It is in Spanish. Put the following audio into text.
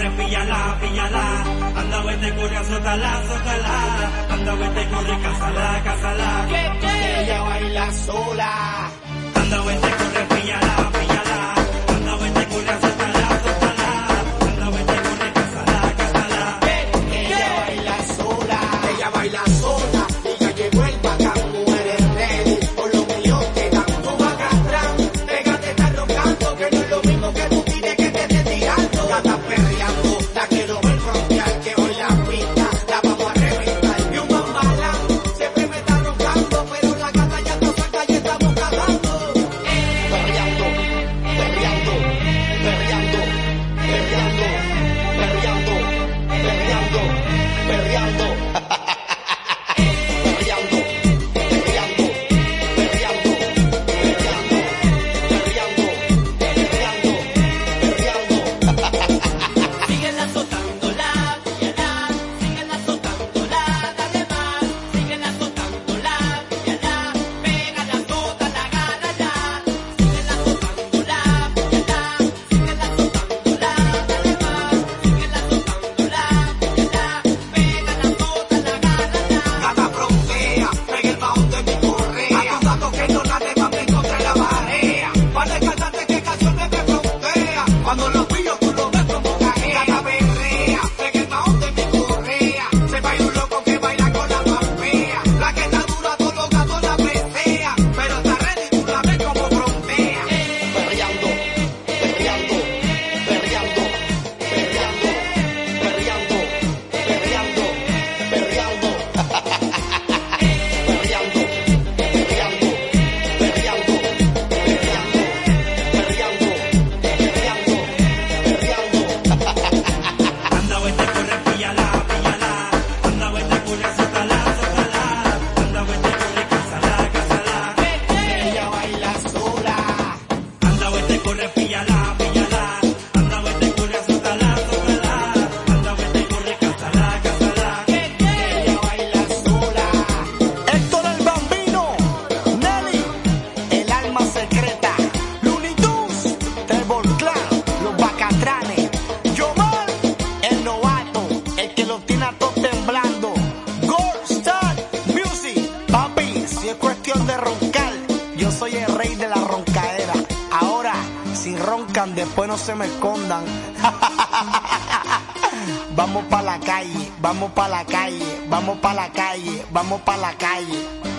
corre, píllala, píllala. Anda, vete, corre, azótala, azótala. Anda, vete, corre, cásala, cásala. Que ella baila sola. Anda, vete, corre, píllala, píllala. Anda, vete, corre, azótala, azótala. Anda, vete, corre, cásala, cásala. Que ella baila sola. Ella baila sola. Y ya llegó el bacán, mujeres ready. Por lo mío te dan tu bacán. Pégate, está roncando, que no es lo mismo que tú tienes que te estés tirando. Ya estás perreando, la quiero ver frontear, que hoy la pista la vamos a reventar. Y un bambalán, siempre me está roncando, pero la gata ya está suelta y estamos cagando. Perreando, perreando, perreando, perreando, perreando, perreando, perreando. Síguela azotándola, píllala, síguela azotándola, dale más, síguela azotándola, píllala, pégala, azótala, agárrala, síguela azotándola, píllala, síguela azotándola, dale más, síguela azotándola, píllala, pégala, azótala, agárrala. Gata frontea, pega el baúl de mi correa. A tus datos que no la dejan me encontré la marea. Para el cantante que canciones me frontea. Cuando lo pillo tú lo ves como cajea. Gata berrea, pega el baúl de mi correa. Se baila un loco que baila con la más fea. La que está dura, todos los gatos la presea. Pero está ready, tú la ves como frontea. Perreando, perreando, perreando, perreando, perreando, perreando, perreando. Perreando, perreando, perreando, perreando, perreando, perreando, perreando. Anda, vete, corre, píllala, píllala. Anda, vete, corre, azótala, azótala. Anda, vete, corre, cásala, cásala. Ella baila sola. Anda, vete, corre, píllala, píllala. Anda, vete, corre, azótala, azótala. Anda, vete, corre, cásala, cásala. Ella baila sola. Héctor el Bambino, Nelly, el alma secreta, Looney Tunes, Trevor Clan, los Bacatranes, Yomar, el novato, el que lo tiene a todos temblando, Gold Star Music, papi, si es cuestión de roncar, yo soy el rey de la roncadera. Ahora, si roncan, después no se me escondan. Vamos pa' la calle, vamos pa' la calle, vamos pa' la calle, vamos pa' la calle.